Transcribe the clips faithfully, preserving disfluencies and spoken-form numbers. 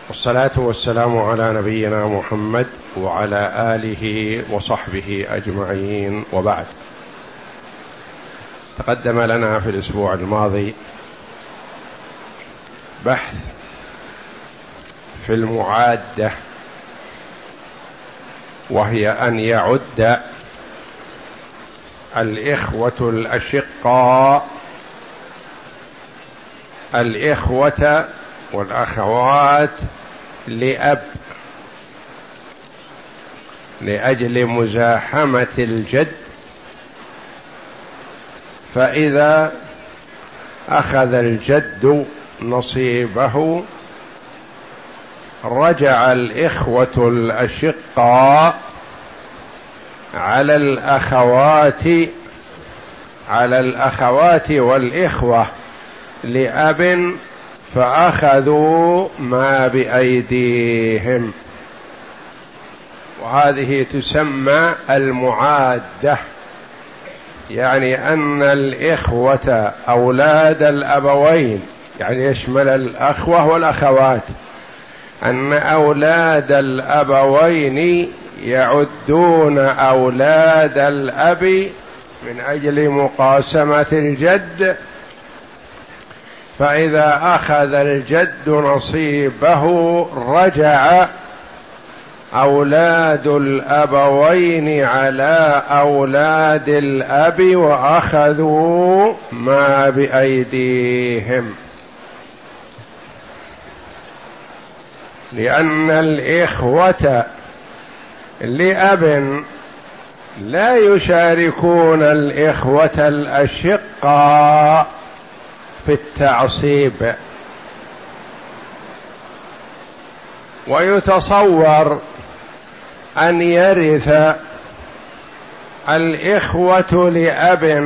والصلاة والسلام على نبينا محمد وعلى آله وصحبه أجمعين، وبعد. تقدم لنا في الأسبوع الماضي بحث في المعادة، وهي أن يعد الإخوة الأشقاء الإخوة والأخوات لأب لأجل مزاحمة الجد، فإذا أخذ الجد نصيبه رجع الإخوة الأشقاء على الأخوات على الأخوات والإخوة لأب، فأخذوا ما بأيديهم، وهذه تسمى المعادة، يعني أن الإخوة أولاد الأبوين، يعني يشمل الأخوة والأخوات، أن أولاد الأبوين يعدون أولاد الأب من أجل مقاسمة الجد، فإذا أخذ الجد نصيبه رجع أولاد الأبوين على أولاد الأب وأخذوا ما بأيديهم، لأن الإخوة لأب لا يشاركون الإخوة الأشقاء في التعصيب. ويتصور أن يرث الإخوة لأب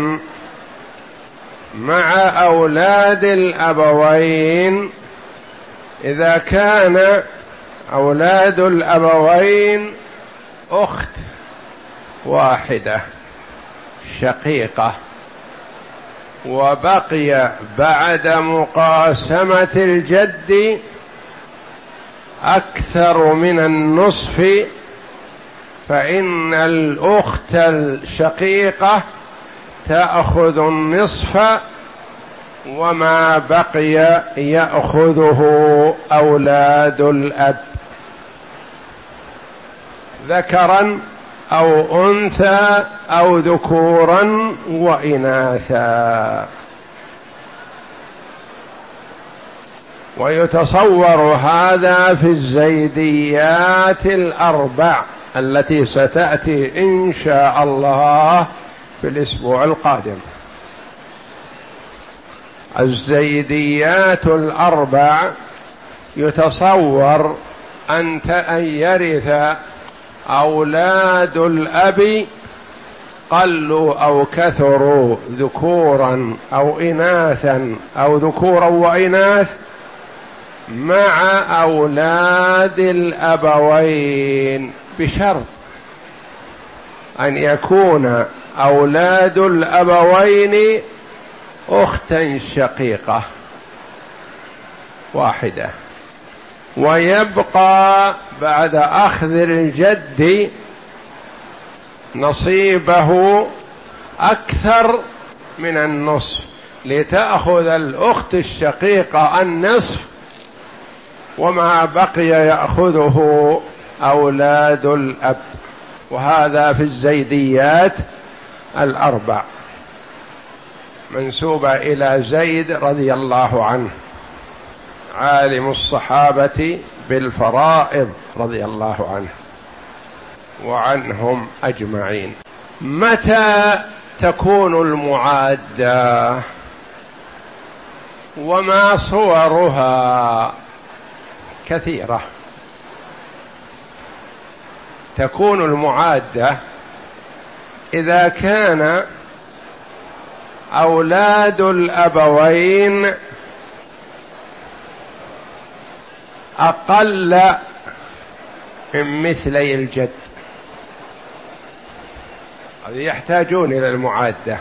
مع أولاد الأبوين إذا كان أولاد الأبوين أخت واحدة شقيقة، وبقي بعد مقاسمة الجد أكثر من النصف، فإن الأخت الشقيقة تأخذ النصف، وما بقي يأخذه أولاد الأب ذكرا أو أنثى أو ذكورا وإناثا. ويتصور هذا في الزيديات الأربع التي ستأتي إن شاء الله في الأسبوع القادم. الزيديات الأربع يتصور أن يرث أولاد الأب قلوا أو كثروا ذكورا أو إناثا أو ذكورا وإناث مع أولاد الأبوين، بشرط أن يكون أولاد الأبوين أختا شقيقة واحدة، ويبقى بعد أخذ الجد نصيبه أكثر من النصف، لتأخذ الأخت الشقيقة النصف، وما بقي يأخذه أولاد الأب. وهذا في الزيديات الأربع، منسوبة إلى زيد رضي الله عنه عالم الصحابة بالفرائض رضي الله عنه وعنهم أجمعين. متى تكون المعادة وما صورها؟ كثيرة. تكون المعادة إذا كان أولاد الأبوين أقل من مثلي الجد، هذه يحتاجون إلى المعادة.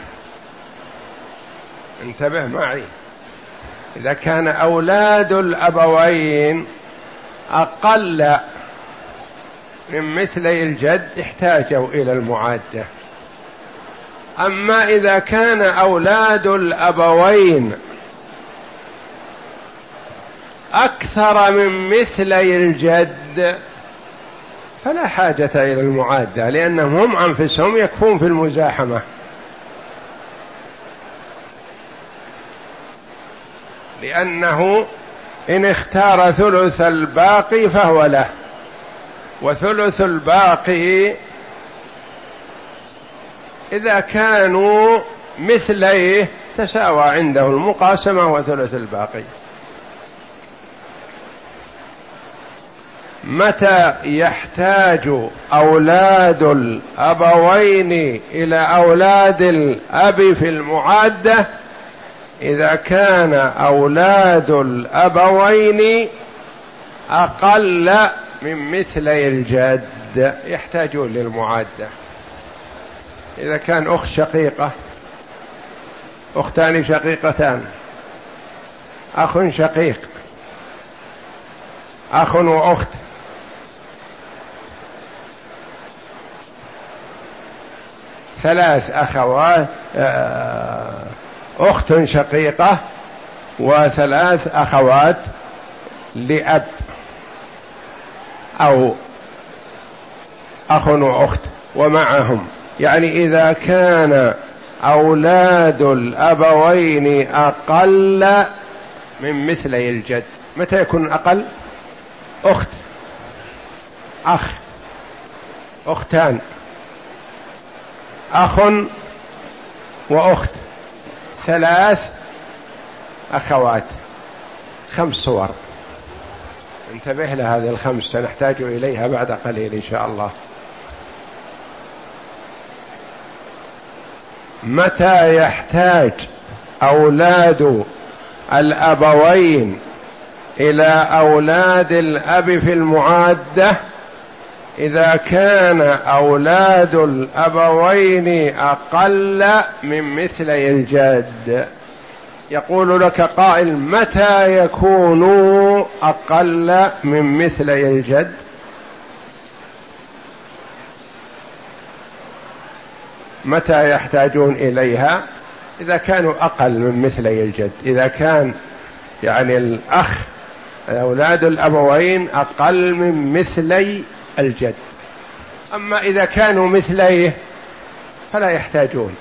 انتبه معي، إذا كان أولاد الأبوين أقل من مثلي الجد احتاجوا إلى المعادة. أما إذا كان أولاد الأبوين أكثر من مثلي الجد فلا حاجة إلى المعادة، لأنهم هم أنفسهم يكفون في المزاحمة، لأنه إن اختار ثلث الباقي فهو له، وثلث الباقي إذا كانوا مثليه تساوى عنده المقاسمة وثلث الباقي. متى يحتاج أولاد الأبوين إلى أولاد الأب في المعادة؟ إذا كان أولاد الأبوين أقل من مثلي الجد يحتاجون للمعادة. إذا كان أخت شقيقة، أختان شقيقتان، أخ شقيق، أخ وأخت، ثلاث أخوات، أخت شقيقة وثلاث أخوات لأب، أو أخ وأخت ومعهم، يعني إذا كان أولاد الأبوين أقل من مثلي الجد. متى يكون أقل؟ أخت، أخ، أختان، أخ وأخت، ثلاث أخوات، خمس صور. انتبه لهذه الخمس، سنحتاج إليها بعد قليل إن شاء الله. متى يحتاج أولاد الأبوين إلى أولاد الأب في المعادة؟ إذا كان أولاد الأبوين أقل من مثلي الجد. يقول لك قائل: متى يكونوا أقل من مثلي الجد؟ متى يحتاجون إليها؟ إذا كانوا أقل من مثلي الجد، إذا كان يعني الأخ أولاد الأبوين أقل من مثلي الجد. أما إذا كانوا مثليه فلا يحتاجون.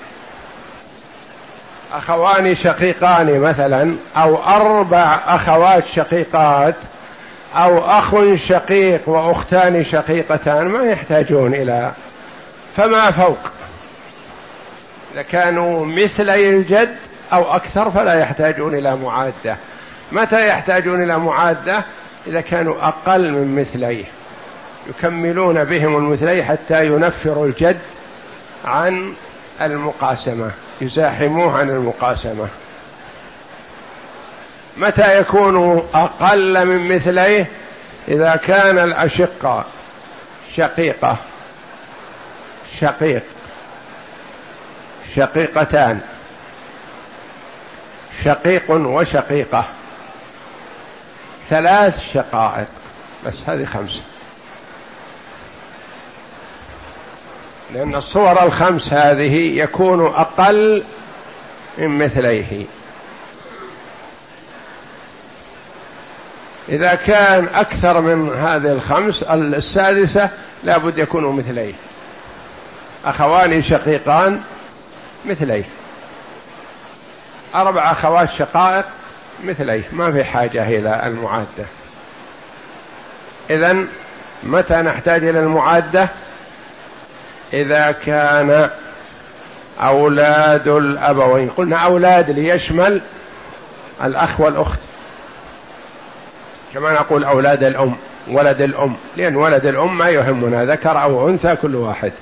أخوان شقيقان مثلا، أو أربع أخوات شقيقات، أو أخ شقيق وأختان شقيقتان ما يحتاجون إلى، فما فوق إذا كانوا مثلي الجد أو أكثر فلا يحتاجون إلى معادة. متى يحتاجون إلى معادة؟ إذا كانوا أقل من مثليه، يكملون بهم المثلي حتى ينفروا الجد عن المقاسمة، يزاحموه عن المقاسمة. متى يكون أقل من مثليه؟ إذا كان الأشقة شقيقة، شقيق، شقيقتان، شقيق وشقيقة، ثلاث شقائق، بس هذه خمسة، لأن الصور الخمس هذه يكون أقل من مثليه. إذا كان أكثر من هذه الخمس، السادسة لابد يكونوا مثليه، أخوان شقيقان مثليه، أربع أخوات شقائق مثليه، ما في حاجة إلى المعادة. إذن متى نحتاج إلى المعادة؟ إذا كان أولاد الأبوين، قلنا أولاد ليشمل الأخ والأخت، كما نقول أولاد الأم، ولد الأم، لأن ولد الأم ما يهمنا ذكر أو أنثى كل واحد.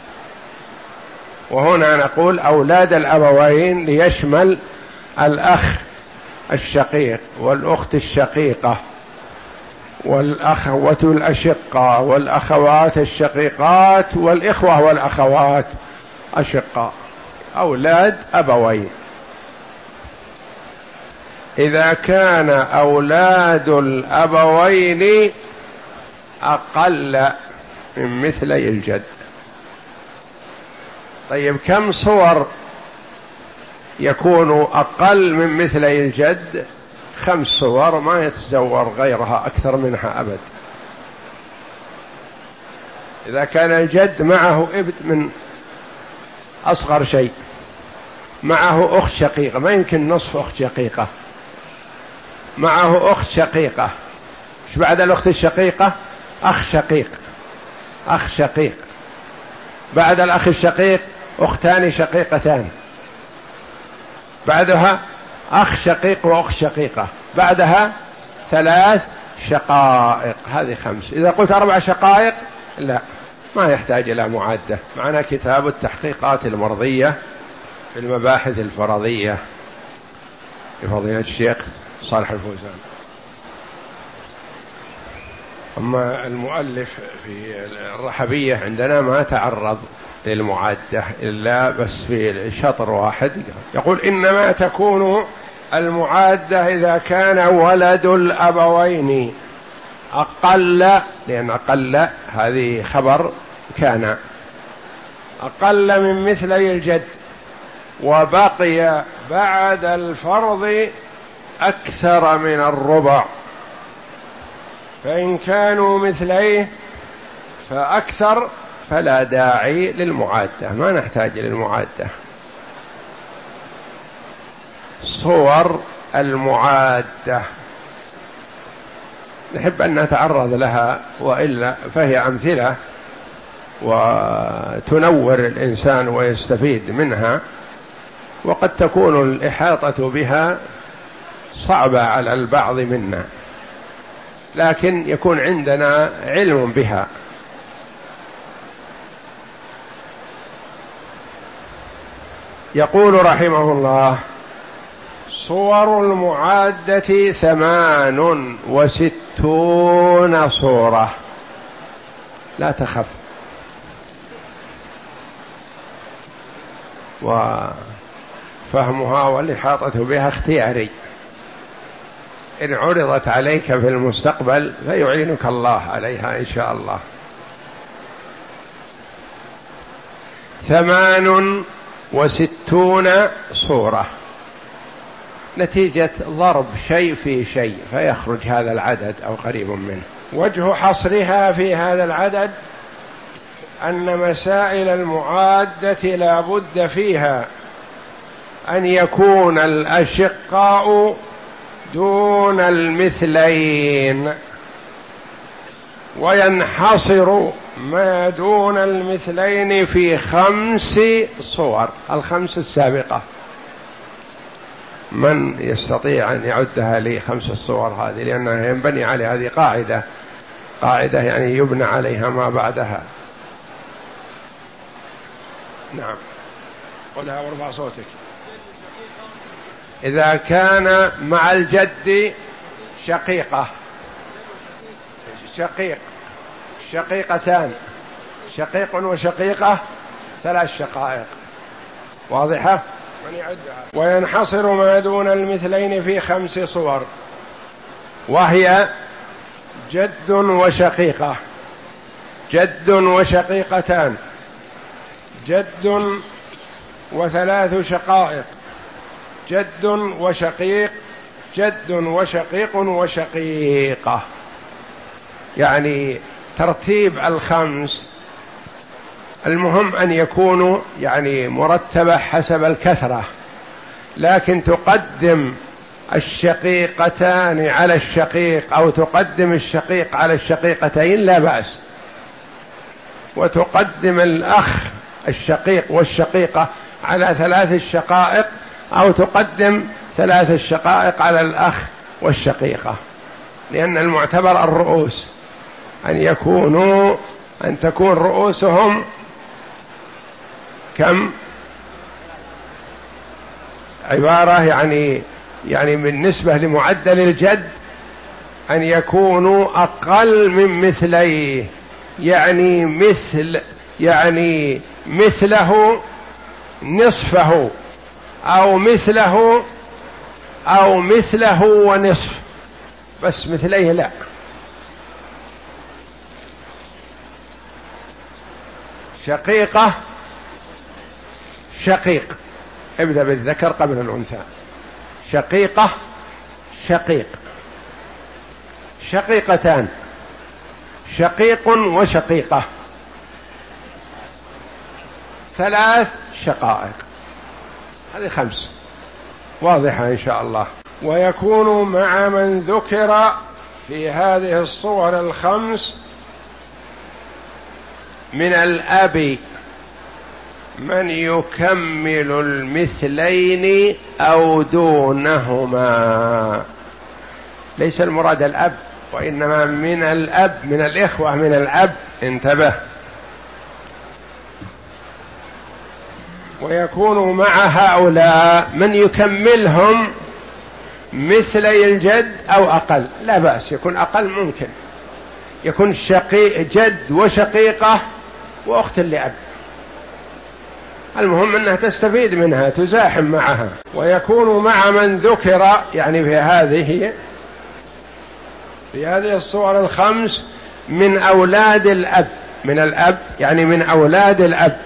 وهنا نقول أولاد الأبوين ليشمل الأخ الشقيق والأخت الشقيقة والأخوة الأشقة والأخوات الشقيقات والإخوة والأخوات أشقاء، أولاد أبوين. إذا كان أولاد الأبوين أقل من مثلي الجد. طيب كم صور يكون أقل من مثلي الجد؟ خمس صور، ما يتزور غيرها أكثر منها أبد. إذا كان الجد معه ابن من أصغر شيء، معه أخت شقيقة، ما يمكن نصف أخت شقيقة، معه أخت شقيقة، إيش بعد الأخت الشقيقة؟ أخ شقيق، أخ شقيق، بعد الأخ الشقيق أختان شقيقتان، بعدها أخ شقيق وأخت شقيقة، بعدها ثلاث شقائق، هذه خمس. إذا قلت أربع شقائق لا، ما يحتاج إلى معادة. معنا كتاب التحقيقات المرضية في المباحث الفرضية لفضيلة الشيخ صالح الفوزان. أما المؤلف في الرحبية عندنا ما تعرض للمعادة إلا بس في شطر واحد، يقول إنما تكون المعادة إذا كان ولد الأبوين أقل، لأن أقل هذه خبر كان، أقل من مثلي الجد، وبقي بعد الفرض أكثر من الربع، فإن كانوا مثليه فأكثر فلا داعي للمعادة، ما نحتاج للمعادة. صور المعادة نحب أن نتعرض لها، وإلا فهي أمثلة وتنور الإنسان ويستفيد منها، وقد تكون الإحاطة بها صعبة على البعض منا، لكن يكون عندنا علم بها. يقول رحمه الله: صور المعادة ثمان وستون صورة. لا تخف، وفهمها والإحاطة بها اختياري، إن عرضت عليك في المستقبل فيعينك الله عليها إن شاء الله. ثمان وستون صورة نتيجة ضرب شيء في شيء فيخرج هذا العدد أو قريب منه. وجه حصرها في هذا العدد أن مسائل المعادة لا بد فيها أن يكون الأشقاء دون المثلين، وينحصر ما دون المثلين في خمس صور، الخمس السابقة. من يستطيع أن يعدها لي خمس الصور هذه، لأنها ينبني على هذه قاعدة قاعدة يعني يبنى عليها ما بعدها. نعم، قلها وارفع صوتك. إذا كان مع الجد شقيقة، شقيق، شقيقتان، شقيق وشقيقة، ثلاث شقائق، واضحة؟ من يعدها. وينحصر ما دون المثلين في خمس صور، وهي جد وشقيقة، جد وشقيقتان، جد وثلاث شقائق، جد وشقيق، جد وشقيق وشقيقة. يعني ترتيب الخمس المهم أن يكونوا يعني مرتبة حسب الكثرة، لكن تقدم الشقيقتان على الشقيق أو تقدم الشقيق على الشقيقتين لا بأس، وتقدم الأخ الشقيق والشقيقة على ثلاث الشقائق، أو تقدم ثلاث الشقائق على الأخ والشقيقة، لأن المعتبر الرؤوس، أن يكونوا أن تكون رؤوسهم كم؟ عبارة يعني يعني بالنسبة لمعدل الجد أن يكونوا أقل من مثليه، يعني مثل يعني مثله نصفه، أو مثله أو مثله ونصف، بس مثليه لا. شقيقة شقيق، ابدأ بالذكر قبل الأنثى. شقيقة شقيق، شقيقتان، شقيق وشقيقة، ثلاث شقائق، هذه خمس، واضحة إن شاء الله. ويكون مع من ذكر في هذه الصور الخمس من الأب من يكمل المثلين أو دونهما. ليس المراد الأب، وإنما من الأب، من الإخوة من الأب، انتبه. ويكون مع هؤلاء من يكملهم مثلي الجد أو أقل، لا بأس، يكون أقل ممكن، يكون شقيق جد وشقيقة وأخت لأب، المهم أنها تستفيد منها، تزاحم معها. ويكون مع من ذكر، يعني في هذه في هذه الصور الخمس من أولاد الأب، من الأب يعني من أولاد الأب،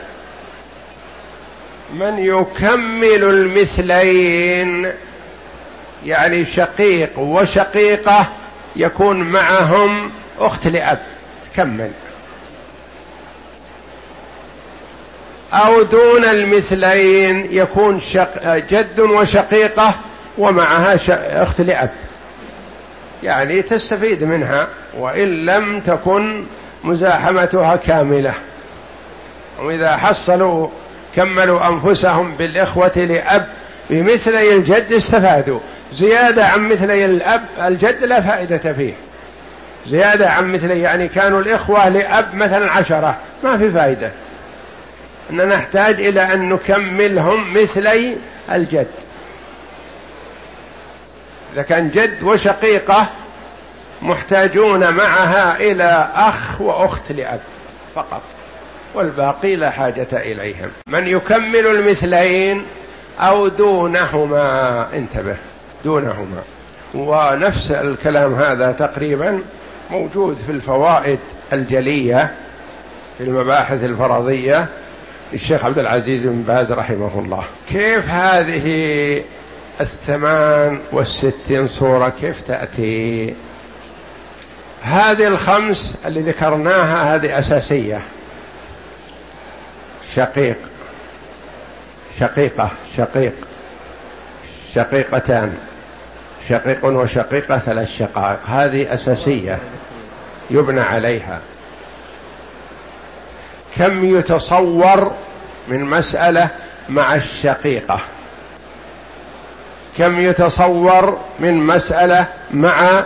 من يكمل المثلين، يعني شقيق وشقيقة يكون معهم أخت لأب تكمل، أو دون المثلين يكون شق... جد وشقيقة ومعها ش... أخت لأب، يعني تستفيد منها وإن لم تكن مزاحمتها كاملة. وإذا حصلوا كملوا أنفسهم بالإخوة لأب بمثلي الجد استفادوا، زيادة عن مثلي الأب الجد لا فائدة فيه، زيادة عن مثلي يعني كانوا الإخوة لأب مثلا عشرة، ما في فائدة، أننا نحتاج إلى أن نكملهم مثلي الجد. إذا كان جد وشقيقة محتاجون معها إلى أخ وأخت لأب فقط، والباقي لا حاجة إليهم. من يكمل المثلين أو دونهما، انتبه، دونهما. ونفس الكلام هذا تقريبا موجود في الفوائد الجلية في المباحث الفرضية للشيخ عبد العزيز بن باز رحمه الله. كيف هذه الثمان والستين صورة كيف تأتي؟ هذه الخمس اللي ذكرناها هذه أساسية، شقيق شقيقة شقيق شقيقتان، شقيق وشقيقة، ثلاث شقائق، هذه أساسية يبنى عليها. كم يتصور من مسألة مع الشقيقة؟ كم يتصور من مسألة مع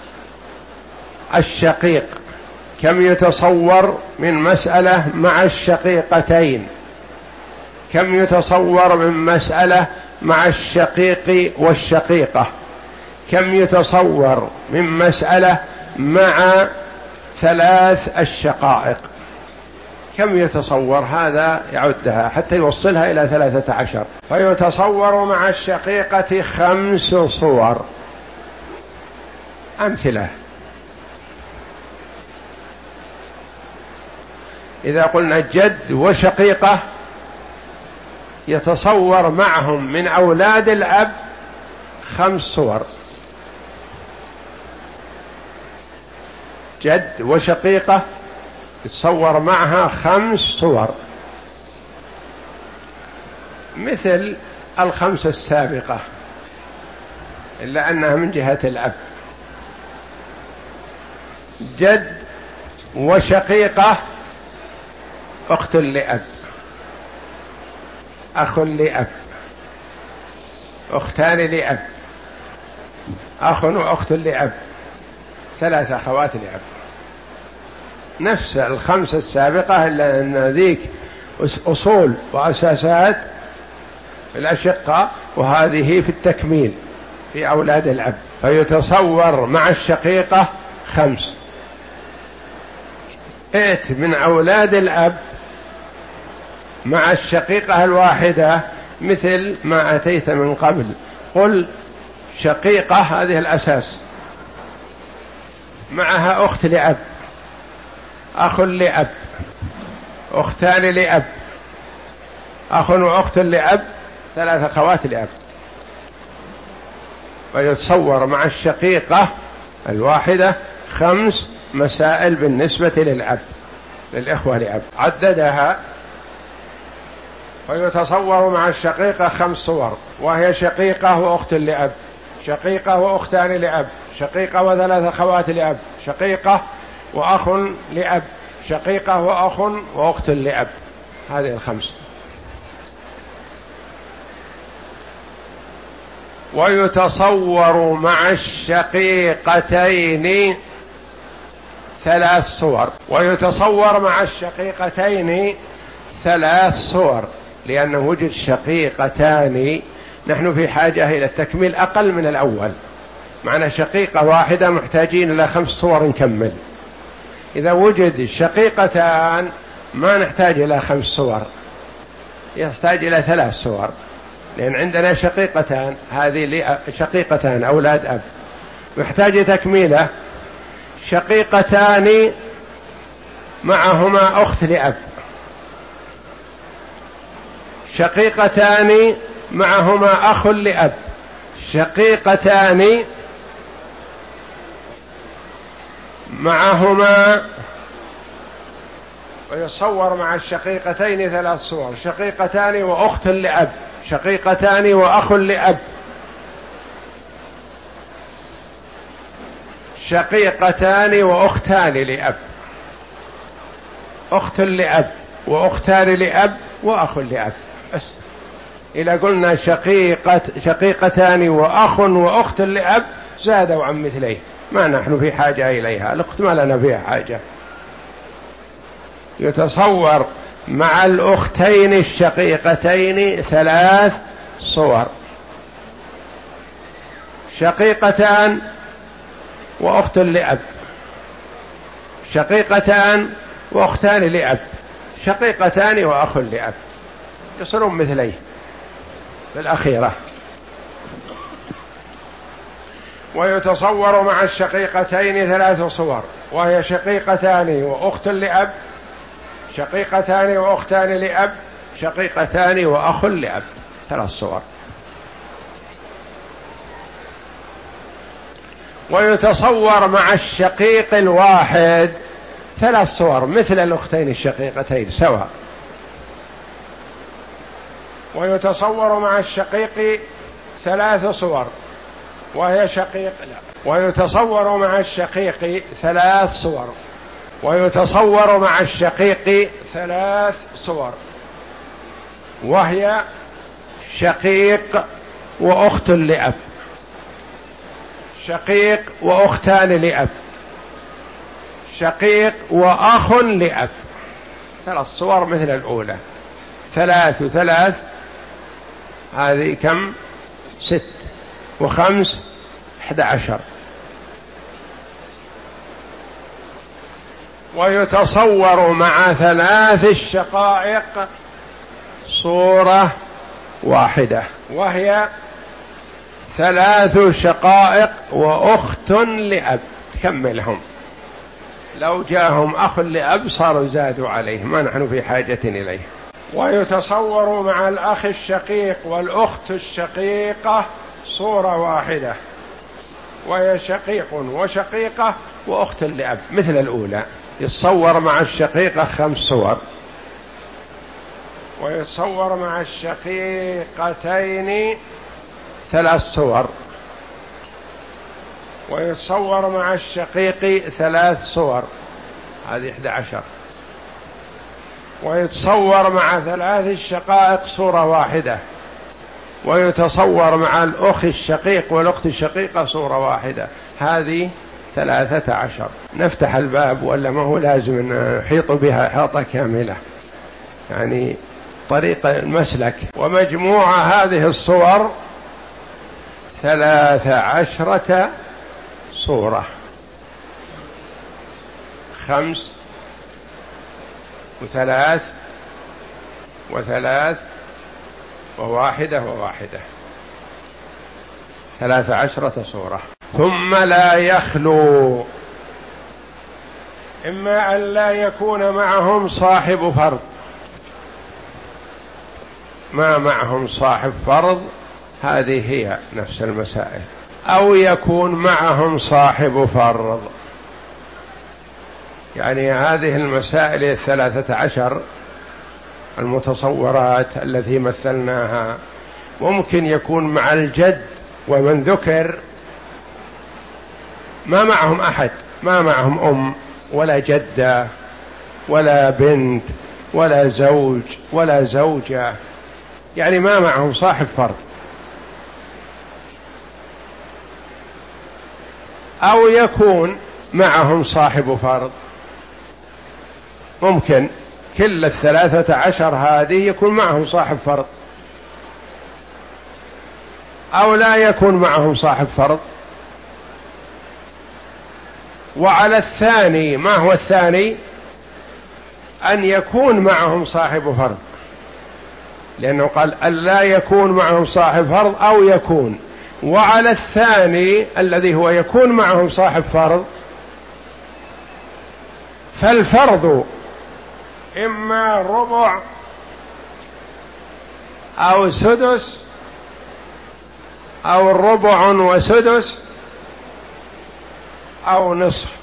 الشقيق؟ كم يتصور من مسألة مع الشقيقتين؟ كم يتصور من مسألة مع الشقيق والشقيقة؟ كم يتصور من مسألة مع ثلاث الشقائق؟ كم يتصور؟ هذا يعدها حتى يوصلها إلى ثلاثة عشر. فيتصور مع الشقيقة خمس صور. أمثلة: إذا قلنا جد وشقيقة يتصور معهم من أولاد الأب خمس صور، جد وشقيقة يتصور معها خمس صور، مثل الخمسة السابقة إلا أنها من جهة الأب. جد وشقيقة أخت لأب، أخ لأب، أختان لأب، أخ وأخت لأب، ثلاث أخوات لأب، نفس الخمسة السابقة إلا أن ذيك أصول وأساسات في الأشقة وهذه في التكميل في أولاد الأب. فيتصور مع الشقيقة خمس. ائت من أولاد الأب مع الشقيقة الواحدة مثل ما أتيت من قبل، قل شقيقة هذه الأساس، معها أخت لأب، أخ لأب، أختان لأب، أخ وأخت لأب، ثلاث أخوات لأب. ويتصور مع الشقيقة الواحدة خمس مسائل بالنسبة للأب، للإخوة لأب عددها. ويتصور مع الشقيقة خمس صور، وهي شقيقة وأخت لأب، شقيقة وأختان لأب، شقيقة وثلاث أخوات لأب، شقيقة وأخ لأب، شقيقة وأخ وأخت لأب. هذه الخمس. ويتصور مع الشقيقتين ثلاث صور، ويتصور مع الشقيقتين ثلاث صور، لأنه وجد شقيقتان نحن في حاجة إلى التكميل أقل من الأول. معنا شقيقة واحدة محتاجين إلى خمس صور نكمل. إذا وجد شقيقتان ما نحتاج إلى خمس صور، يحتاج إلى ثلاث صور، لأن عندنا شقيقتان، هذه شقيقتان أولاد أب، محتاج تكميله. شقيقتان معهما أخت لأب، شقيقتان معهما أخ لأب، شقيقتان معهما. ويصور مع الشقيقتين ثلاث صور: شقيقتان وأخت لأب، شقيقتان وأخ لأب، شقيقتان وأختان لأب، أخت لأب وأختان لأب وأخ لأب. بس إذا قلنا شقيقة شقيقتان وأخ وأخت لأب زادوا عن مثليه، ما نحن في حاجة إليها، الأخت ما لنا فيها حاجة. يتصور مع الأختين الشقيقتين ثلاث صور: شقيقتان وأخت لأب، شقيقتان وأختان لأب، شقيقتان وأخ لأب، يصيرون مثليه في الأخيرة. ويتصور مع الشقيقتين ثلاث صور، وهي شقيقتان وأخت لأب، شقيقتان وأختان لأب، شقيقتان وأخ لأب، ثلاث صور. ويتصور مع الشقيق الواحد ثلاث صور مثل الأختين الشقيقتين سواء. ويتصور مع الشقيق ثلاث صور، وهي شقيق لا. ويتصور مع الشقيق ثلاث صور، ويتصور مع الشقيق ثلاث صور، وهي شقيق وأخت لأب، شقيق وأختان لأب، شقيق وأخ لأب، ثلاث صور مثل الأولى. ثلاث وثلاث هذه كم؟ ست، وخمس أحد عشر. ويتصور مع ثلاث الشقائق صورة واحدة، وهي ثلاث شقائق وأخت لأب، تكملهم. لو جاءهم أخ لأب صاروا زادوا عليه، ما نحن في حاجة إليه. ويتصور مع الأخ الشقيق والأخت الشقيقة صورة واحدة، وهي شقيق وشقيقة وأخت لأب مثل الأولى. يتصور مع الشقيقة خمس صور، ويتصور مع الشقيقتين ثلاث صور، ويتصور مع الشقيق ثلاث صور، هذه إحدى عشر. ويتصور مع ثلاث الشقائق صورة واحدة، ويتصور مع الأخ الشقيق والأخت الشقيقة صورة واحدة، هذه ثلاثة عشر. نفتح الباب ولا ما هو لازم نحيط بها إحاطة كاملة، يعني طريق المسلك. ومجموع هذه الصور ثلاثة عشرة صورة، خمس وثلاث وثلاث وواحدة وواحدة، ثلاث عشرة صورة. ثم لا يخلو إما أن لا يكون معهم صاحب فرض، ما معهم صاحب فرض، هذه هي نفس المسائل، أو يكون معهم صاحب فرض. يعني هذه المسائل الثلاثة عشر المتصورات التي مثلناها ممكن يكون مع الجد ومن ذكر ما معهم أحد، ما معهم أم ولا جدة ولا بنت ولا زوج ولا زوجة، يعني ما معهم صاحب فرض. أو يكون معهم صاحب فرض، ممكن كل الثلاثة عشر هذه يكون معهم صاحب فرض، أو لا يكون معهم صاحب فرض. وعلى الثاني، ما هو الثاني؟ أن يكون معهم صاحب فرض، لأنه قال أن لا يكون معهم صاحب فرض أو يكون. وعلى الثاني الذي هو يكون معهم صاحب فرض، فالفرض إما ربع أو سدس أو ربع وسدس أو نصف،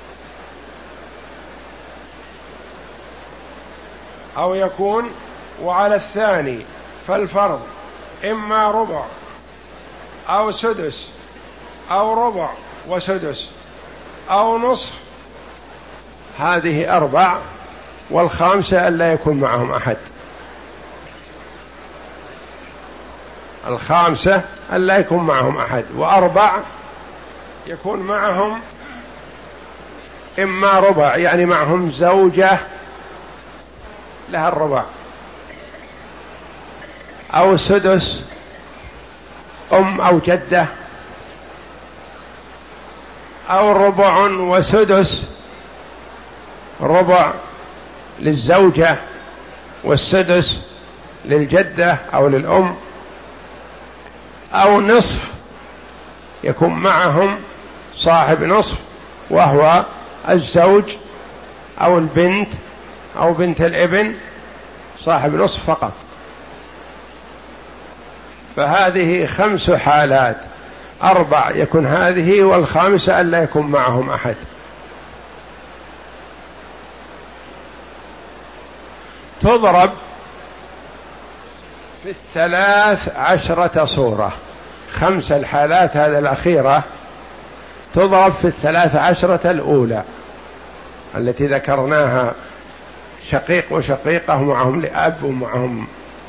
أو يكون. وعلى الثاني فالفرض إما ربع أو سدس أو ربع وسدس أو نصف، هذه أربع. والخامسة أن لا يكون معهم أحد، الخامسة أن لا يكون معهم أحد. وأربع يكون معهم إما ربع، يعني معهم زوجة لها الربع، أو سدس أم أو جدة، أو ربع وسدس، ربع للزوجة والسدس للجدة أو للأم، أو نصف يكون معهم صاحب نصف وهو الزوج أو البنت أو بنت الابن، صاحب نصف فقط. فهذه خمس حالات، أربع يكون هذه، والخامسة أن لا يكون معهم أحد. تضرب في الثلاث عشرة صورة، خمس الحالات هذه الأخيرة تضرب في الثلاث عشرة الأولى التي ذكرناها، شقيق وشقيقة معهم لأب ومعهم.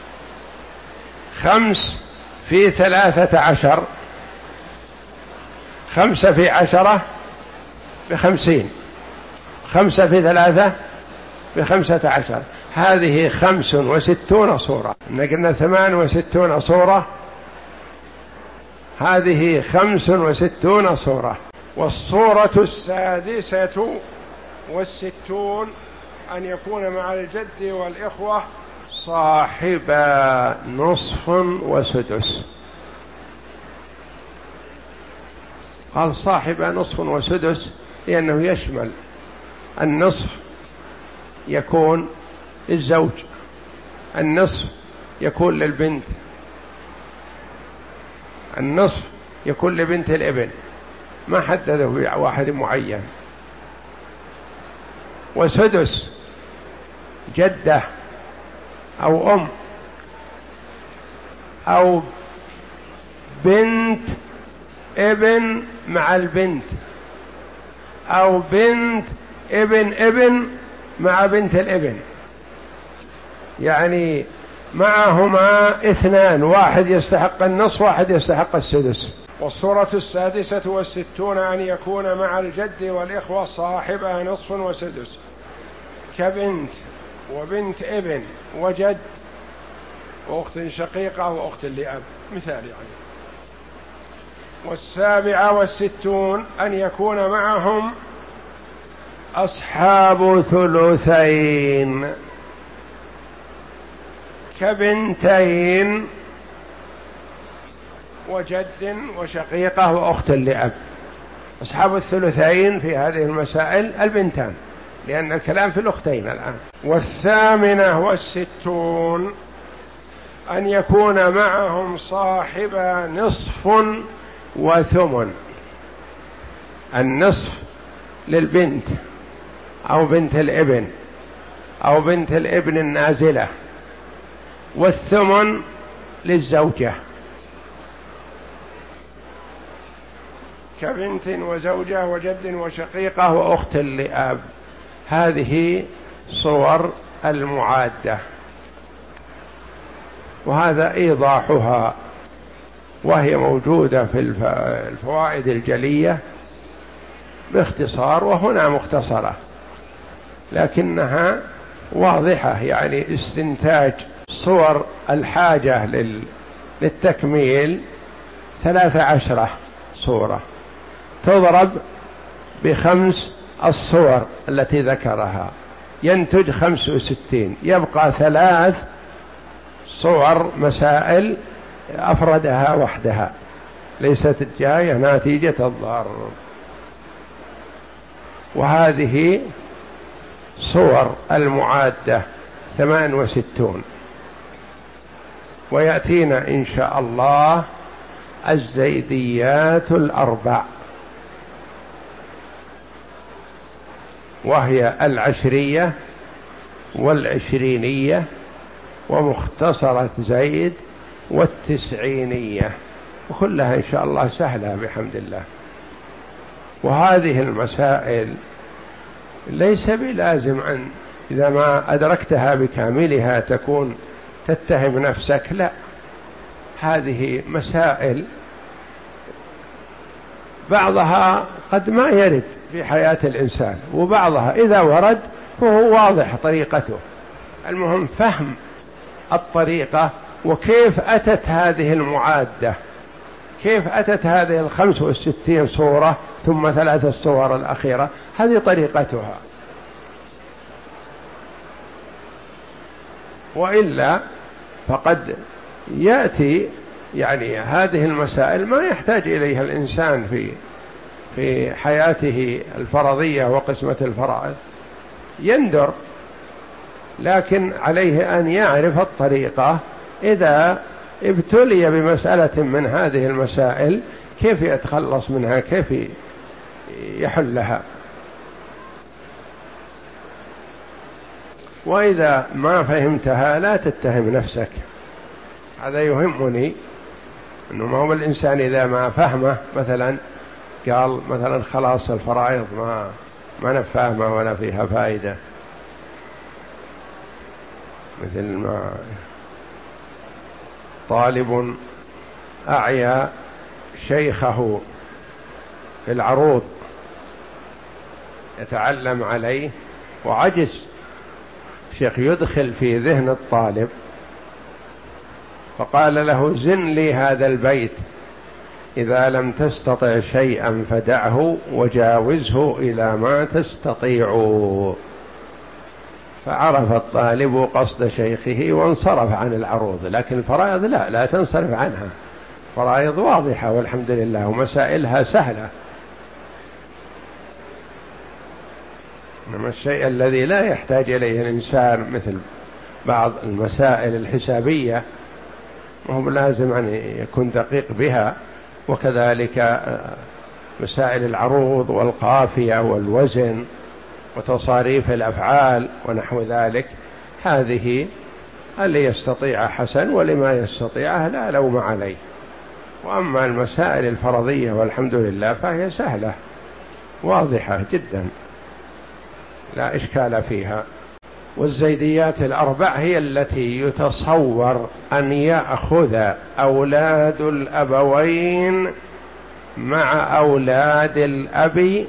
خمس في ثلاثة عشر، خمسة في عشرة بخمسين، خمسة في ثلاثة بخمسة عشر، هذه خمس وستون صورة. قلنا ثمان وستون صورة، هذه خمس وستون صورة. والصورة السادسة والستون أن يكون مع الجد والإخوة صاحب نصف وسدس. قال صاحب نصف وسدس لأنه يشمل النصف يكون للزوج، النصف يكون للبنت، النصف يكون لبنت الابن، ما حدده بواحد معين. وسدس جدة أو أم أو بنت ابن مع البنت، أو بنت ابن ابن مع بنت الابن، يعني معهما اثنان، واحد يستحق النصف واحد يستحق السدس. والصورة السادسة والستون أن يكون مع الجد والإخوة صاحبها نصف وسدس، كبنت وبنت ابن وجد وأخت شقيقة وأخت لأب، مثال يعني. والسابعة والستون أن يكون معهم أصحاب ثلثين، كبنتين وجد وشقيقة وأخت لأب. أصحاب الثلثين في هذه المسائل البنتان، لأن الكلام في الأختين الآن. والثامنة والستون أن يكون معهم صاحب نصف وثمن. النصف للبنت أو بنت الابن أو بنت الابن النازلة، والثمن للزوجة كبنت وزوجة وجد وشقيقة وأخت لأب. هذه صور المعادة، وهذا إيضاحها، وهي موجودة في الفوائد الجلية باختصار، وهنا مختصرة لكنها واضحة، يعني استنتاج صور الحاجة للتكميل ثلاث عشرة صورة تضرب بخمس الصور التي ذكرها ينتج خمس وستين، يبقى ثلاث صور مسائل أفردها وحدها ليست الجاية نتيجة الضرر. وهذه صور المعادة ثمان وستون. ويأتينا إن شاء الله الزيديات الأربع، وهي العشرية والعشرينية ومختصرة زيد والتسعينية، وكلها إن شاء الله سهلة بحمد الله. وهذه المسائل ليس بلازم أن إذا ما أدركتها بكاملها تكون تتهم نفسك، لا، هذه مسائل بعضها قد ما يرد في حياة الإنسان، وبعضها إذا ورد فهو واضح طريقته. المهم فهم الطريقة وكيف أتت هذه المعادة، كيف أتت هذه الخمس والستين صورة ثم ثلاث الصور الأخيرة، هذه طريقتها. وإلا فقد يأتي يعني هذه المسائل ما يحتاج إليها الإنسان في في حياته الفرضية وقسمة الفرائض، يندر، لكن عليه أن يعرف الطريقة إذا ابتلي بمسألة من هذه المسائل كيف يتخلص منها، كيف يحلها. وإذا ما فهمتها لا تتهم نفسك، هذا يهمني، أنه ما هو الإنسان إذا ما فهمه مثلا قال مثلا خلاص الفرائض ما ما نفهمه ولا فيها فائدة، مثل ما طالب أعيا شيخه في العروض يتعلم عليه وعجز، الشيخ يدخل في ذهن الطالب فقال له زن لي هذا البيت، إذا لم تستطع شيئا فدعه وجاوزه إلى ما تستطيع. فعرف الطالب قصد شيخه وانصرف عن العروض، لكن الفرائض لا لا تنصرف عنها، فرائض واضحة والحمد لله ومسائلها سهلة. إنما الشيء الذي لا يحتاج إليه الإنسان مثل بعض المسائل الحسابية وهو لازم أن يكون دقيق بها، وكذلك مسائل العروض والقافية والوزن وتصاريف الأفعال ونحو ذلك، هذه اللي يستطيع حسن ولما يستطيعه لا لوم عليه. وأما المسائل الفرضية والحمد لله فهي سهلة واضحة جدا لا إشكال فيها. والزيديات الأربع هي التي يتصور أن يأخذ أولاد الأبوين مع أولاد الأب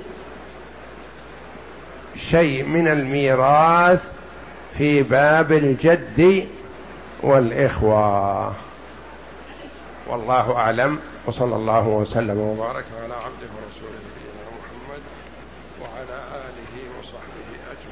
شيء من الميراث في باب الجد والإخوة. والله أعلم، وصلى الله وسلم وبارك على عبده ورسوله نبينا محمد وعلى آله وصحبه أجمعين.